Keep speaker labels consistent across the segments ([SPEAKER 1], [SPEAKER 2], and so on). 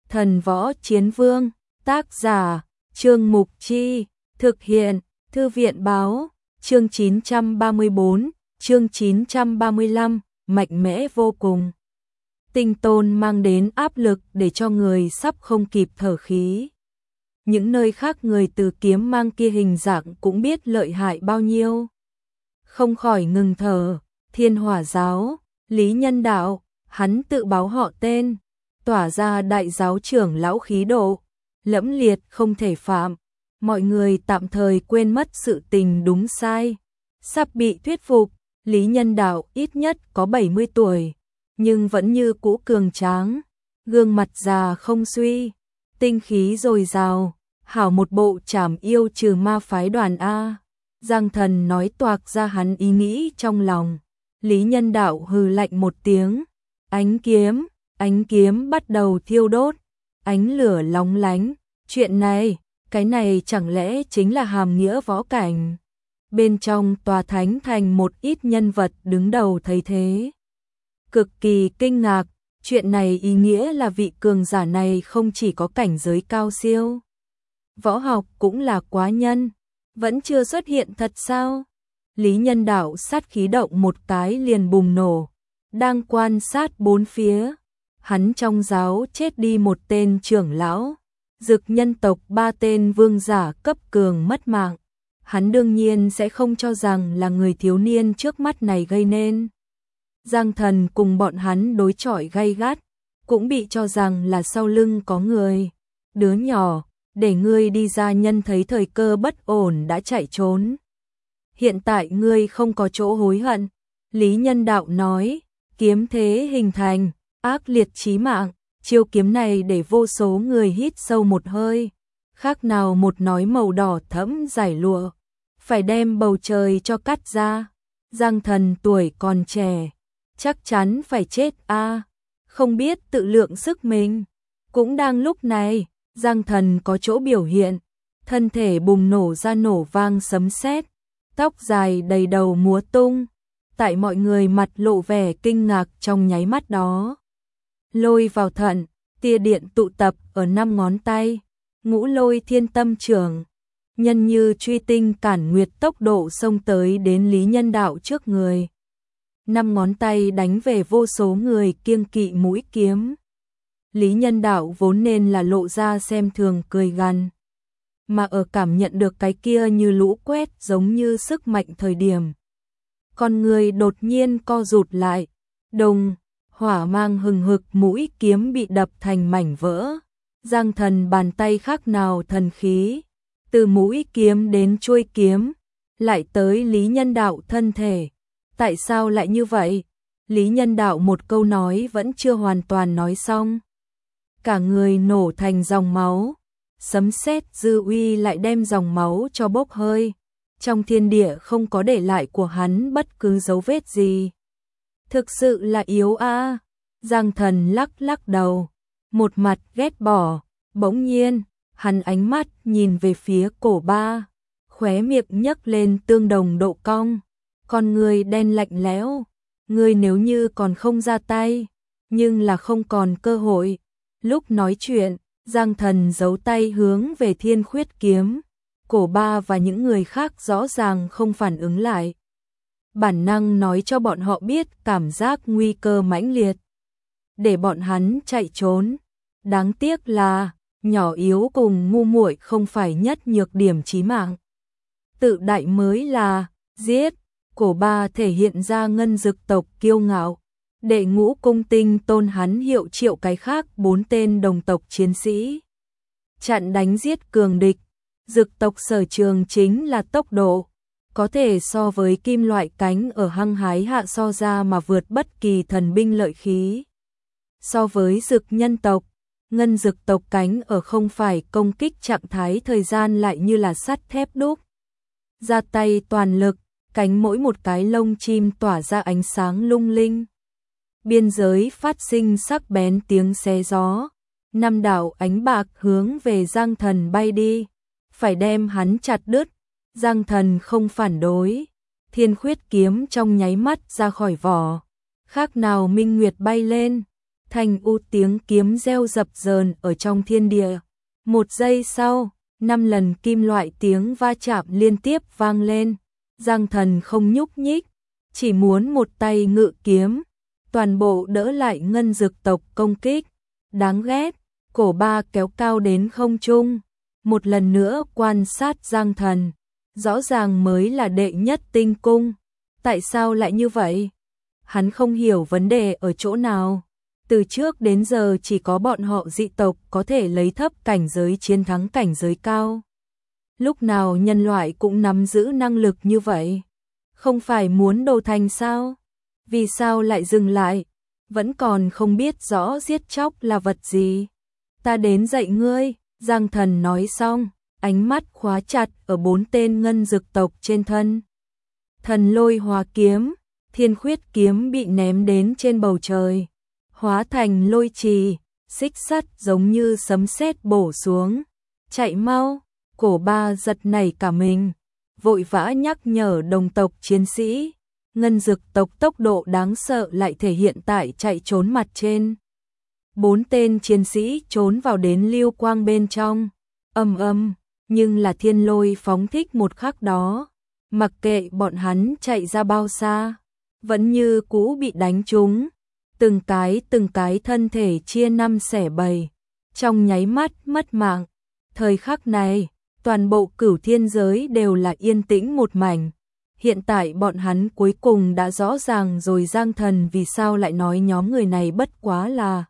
[SPEAKER 1] Thần võ chiến vương, tác giả, Trương Mục Chi, thực hiện, Thư viện báo, chương 934, chương 935, mạnh mẽ vô cùng. Tinh Tôn mang đến áp lực để cho người sắp không kịp thở khí. Những nơi khác người từ kiếm mang kia hình dạng cũng biết lợi hại bao nhiêu. Không khỏi ngừng thở, Thiên Hỏa giáo, Lý Nhân Đạo, hắn tự báo họ tên, tỏa ra đại giáo trưởng lão khí độ, lẫm liệt không thể phạm. Mọi người tạm thời quên mất sự tình đúng sai. Sắp bị thuyết phục, Lý Nhân Đạo ít nhất có 70 tuổi, nhưng vẫn như cũ cường tráng, gương mặt già không suy, tinh khí dồi dào, hảo một bộ trảm yêu trừ ma phái đoàn A. Giang Thần nói toạc ra hắn ý nghĩ trong lòng. Lý Nhân Đạo hừ lạnh một tiếng, ánh kiếm bắt đầu thiêu đốt, ánh lửa lóng lánh. Chuyện này, cái này chẳng lẽ chính là hàm nghĩa võ cảnh? Bên trong tòa thánh thành một ít nhân vật đứng đầu thấy thế, cực kỳ kinh ngạc. Chuyện này ý nghĩa là vị cường giả này không chỉ có cảnh giới cao siêu, võ học cũng là quá nhân, vẫn chưa xuất hiện thật sao? Lý Nhân Đạo sát khí động một cái liền bùng nổ, đang quan sát bốn phía. Hắn trong giáo chết đi một tên trưởng lão, Dực nhân tộc 3 tên vương giả cấp cường mất mạng. Hắn đương nhiên sẽ không cho rằng là người thiếu niên trước mắt này gây nên. Giang Thần cùng bọn hắn đối chọi gay gắt, cũng bị cho rằng là sau lưng có người. Đứa nhỏ, để ngươi đi ra, nhân thấy thời cơ bất ổn đã chạy trốn. Hiện tại ngươi không có chỗ hối hận. Lý Nhân Đạo nói, kiếm thế hình thành, ác liệt chí mạng. Chiêu kiếm này để vô số người hít sâu một hơi, khác nào một nói màu đỏ thẫm giải lụa, phải đem bầu trời cho cắt ra. Giang Thần tuổi còn trẻ, chắc chắn phải chết a, không biết tự lượng sức mình. Cũng đang lúc này, Giang Thần có chỗ biểu hiện, thân thể bùng nổ ra nổ vang sấm sét, tóc dài đầy đầu múa tung, tại mọi người mặt lộ vẻ kinh ngạc trong nháy mắt đó. Lôi vào thận, tia điện tụ tập ở 5 ngón tay, Ngũ Lôi Thiên Tâm Trưởng, nhân như truy tinh cản nguyệt tốc độ xông tới đến Lý Nhân Đạo trước người. 5 ngón tay đánh về vô số người kiêng kỵ mũi kiếm. Lý Nhân Đạo vốn nên là lộ ra xem thường cười gằn, mà ở cảm nhận được cái kia như lũ quét giống như sức mạnh thời điểm, con người đột nhiên co rụt lại, đồng hỏa mang hừng hực, mũi kiếm bị đập thành mảnh vỡ. Giang Thần bàn tay khác nào thần khí, từ mũi kiếm đến chuôi kiếm, lại tới Lý Nhân Đạo thân thể. Tại sao lại như vậy? Lý Nhân Đạo một câu nói vẫn chưa hoàn toàn nói xong, cả người nổ thành dòng máu, sấm sét dư uy lại đem dòng máu cho bốc hơi. Trong thiên địa không có để lại của hắn bất cứ dấu vết gì. Thực sự là yếu a. Giang Thần lắc lắc đầu, một mặt ghét bỏ. Bỗng nhiên, hắn ánh mắt nhìn về phía Cổ Ba, khóe miệng nhấc lên tương đồng độ cong, con người đen lạnh lẽo. Ngươi nếu như còn không ra tay, nhưng là không còn cơ hội. Lúc nói chuyện, Giang Thần giấu tay hướng về Thiên Khuyết kiếm. Cổ Ba và những người khác rõ ràng không phản ứng lại. Bản năng nói cho bọn họ biết cảm giác nguy cơ mãnh liệt, để bọn hắn chạy trốn. Đáng tiếc là nhỏ yếu cùng ngu muội không phải nhất nhược điểm chí mạng. Tự đại mới là giết. Cổ Ba thể hiện ra ngân dực tộc kiêu ngạo, đệ Ngũ Cung Tinh Tôn hắn hiệu triệu cái khác 4 tên đồng tộc chiến sĩ, chặn đánh giết cường địch. Dực tộc sở trường chính là tốc độ, có thể so với kim loại cánh ở hăng hái hạ so ra mà vượt bất kỳ thần binh lợi khí. So với dực nhân tộc, ngân dực tộc cánh ở không phải công kích trạng thái thời gian lại như là sắt thép đúc. Ra tay toàn lực, cánh mỗi một cái lông chim tỏa ra ánh sáng lung linh. Biên giới phát sinh sắc bén tiếng xé gió. 5 đạo ánh bạc hướng về Giang Thần bay đi, phải đem hắn chặt đứt. Giang Thần không phản đối, Thiên Khuyết kiếm trong nháy mắt ra khỏi vỏ, khác nào minh nguyệt bay lên, Thanh u tiếng kiếm reo dập dờn ở trong thiên địa. Một giây sau, 5 lần kim loại tiếng va chạm liên tiếp vang lên. Giang Thần không nhúc nhích, chỉ muốn một tay ngự kiếm, toàn bộ đỡ lại ngân dực tộc công kích. Đáng ghét, cổ ba kéo cao đến không trung, một lần nữa quan sát Giang Thần. Rõ ràng mới là đệ nhất tinh cung, tại sao lại như vậy? Hắn không hiểu vấn đề ở chỗ nào. Từ trước đến giờ chỉ có bọn họ dị tộc có thể lấy thấp cảnh giới chiến thắng cảnh giới cao. Lúc nào nhân loại cũng nắm giữ năng lực như vậy? Không phải muốn đồ thành sao? Vì sao lại dừng lại? Vẫn còn không biết rõ giết chóc là vật gì. Ta đến dạy ngươi, Giang Thần nói xong, ánh mắt khóa chặt ở 4 tên ngân dực tộc trên thân. Thần lôi hóa kiếm, thiên khuyết kiếm bị ném đến trên bầu trời, hóa thành lôi trì, xích sắt giống như sấm sét bổ xuống. Chạy mau, cổ ba giật nảy cả mình, vội vã nhắc nhở đồng tộc chiến sĩ. Ngân dực tộc tốc độ đáng sợ lại thể hiện tại chạy trốn mặt trên. 4 tên chiến sĩ trốn vào đến lưu quang bên trong. Nhưng là thiên lôi phóng thích một khắc đó. Mặc kệ bọn hắn chạy ra bao xa, vẫn như cũ bị đánh trúng. Từng cái thân thể chia 5 xẻ 7. Trong nháy mắt mất mạng. Thời khắc này, toàn bộ Cửu Thiên giới đều là yên tĩnh một mảnh. Hiện tại bọn hắn cuối cùng đã rõ ràng rồi Giang Thần vì sao lại nói nhóm người này bất quá là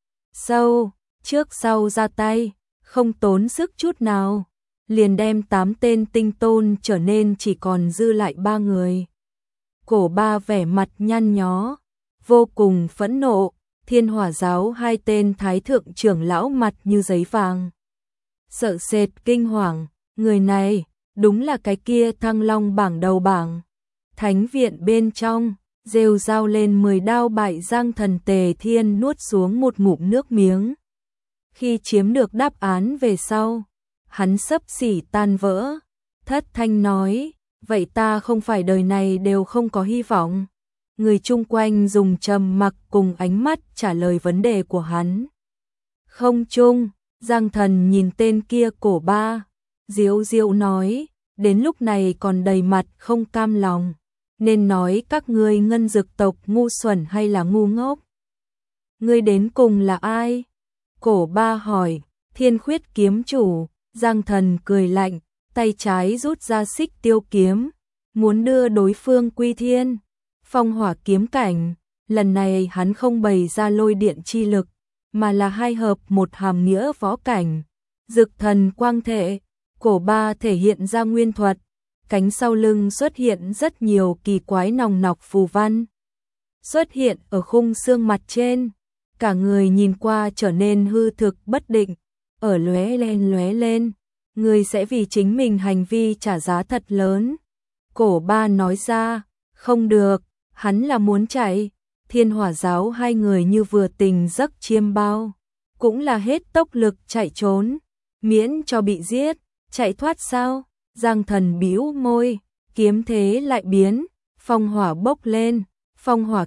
[SPEAKER 1] sâu, trước sau ra tay, không tốn sức chút nào, liền đem 8 tên tinh tôn trở nên chỉ còn dư lại 3 người. Cổ ba vẻ mặt nhăn nhó, vô cùng phẫn nộ, Thiên Hỏa giáo 2 tên thái thượng trưởng lão mặt như giấy vàng. Sợ sệt kinh hoàng, người này đúng là cái kia Thăng Long bảng đầu bảng. Thánh viện bên trong, rêu rao lên 10 đao bại Giang Thần. Tề Thiên nuốt xuống một ngụm nước miếng. Khi chiếm được đáp án về sau, hắn xấp xỉ tan vỡ, thất thanh nói, vậy ta không phải đời này đều không có hy vọng. Người chung quanh dùng trầm mặc cùng ánh mắt trả lời vấn đề của hắn. Không chung, Giang Thần nhìn tên kia cổ ba, diếu diếu nói, đến lúc này còn đầy mặt không cam lòng, nên nói các ngươi ngân dực tộc ngu xuẩn hay là ngu ngốc? Ngươi đến cùng là ai? Cổ ba hỏi. Thiên khuyết kiếm chủ. Giang Thần cười lạnh, tay trái rút ra xích tiêu kiếm, muốn đưa đối phương quy thiên. Phong hỏa kiếm cảnh, lần này hắn không bày ra lôi điện chi lực, mà là hai hợp một hàm nghĩa võ cảnh. Dực thần quang thể, cổ ba thể hiện ra nguyên thuật, cánh sau lưng xuất hiện rất nhiều kỳ quái nòng nọc phù văn. Xuất hiện ở khung xương mặt trên, cả người nhìn qua trở nên hư thực bất định, ở lóe lên, người sẽ vì chính mình hành vi trả giá thật lớn. Cổ ba nói ra, không được, hắn là muốn chạy. Thiên Hỏa giáo 2 người như vừa tình giấc chiêm bao, cũng là hết tốc lực chạy trốn, miễn cho bị giết. Chạy thoát sao? Giang Thần bĩu môi, kiếm thế lại biến, phong hỏa bốc lên, phong hỏa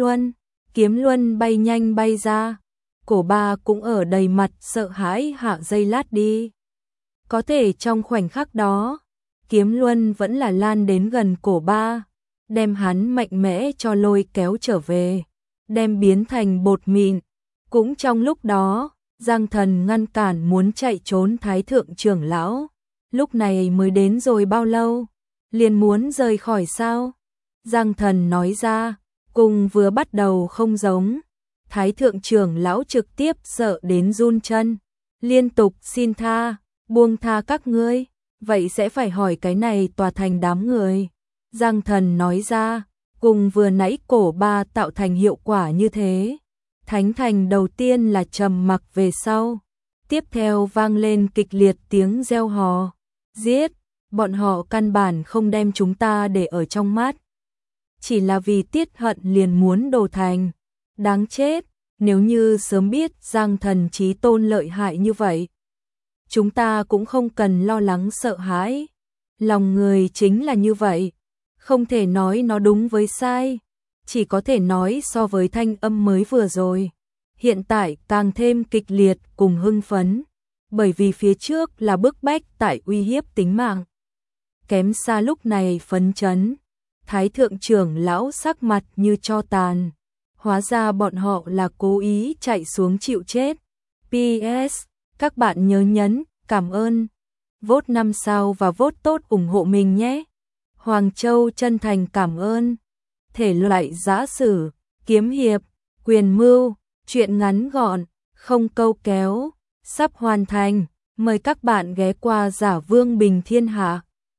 [SPEAKER 1] kiếm luân bay nhanh bay ra. Cổ ba cũng ở đầy mặt sợ hãi hạ giây lát đi. Có thể trong khoảnh khắc đó, kiếm luân vẫn là lan đến gần cổ ba, đem hắn mạnh mẽ cho lôi kéo trở về, đem biến thành bột mịn. Cũng trong lúc đó, Giang Thần ngăn cản muốn chạy trốn thái thượng trưởng lão. Lúc này mới đến rồi bao lâu? Liền muốn rời khỏi sao? Giang Thần nói ra, cùng vừa bắt đầu không giống. Thái thượng trưởng lão trực tiếp sợ đến run chân, liên tục xin tha, buông tha các ngươi, vậy sẽ phải hỏi cái này tòa thành đám người. Giang Thần nói ra, cùng vừa nãy cổ ba tạo thành hiệu quả như thế. Thánh thành đầu tiên là trầm mặc về sau, tiếp theo vang lên kịch liệt tiếng reo hò. Giết, bọn họ căn bản không đem chúng ta để ở trong mắt. Chỉ là vì tiết hận liền muốn đồ thành. Đáng chết, nếu như sớm biết Giang Thần chí tôn lợi hại như vậy, chúng ta cũng không cần lo lắng sợ hãi. Lòng người chính là như vậy, không thể nói nó đúng với sai, chỉ có thể nói so với thanh âm mới vừa rồi, hiện tại càng thêm kịch liệt cùng hưng phấn, bởi vì phía trước là bức bách tại uy hiếp tính mạng. Kém xa lúc này phấn chấn, Thái thượng trưởng lão sắc mặt như tro tàn, hóa ra bọn họ là cố ý chạy xuống chịu chết. PS, các bạn nhớ nhấn, cảm ơn, vote 5 sao và vote tốt ủng hộ mình nhé. Hoàng Châu chân thành cảm ơn. Thể loại giã sử, kiếm hiệp, quyền mưu, truyện ngắn gọn, không câu kéo, sắp hoàn thành. Mời các bạn ghé qua Giả Vương Bình Thiên Hạ.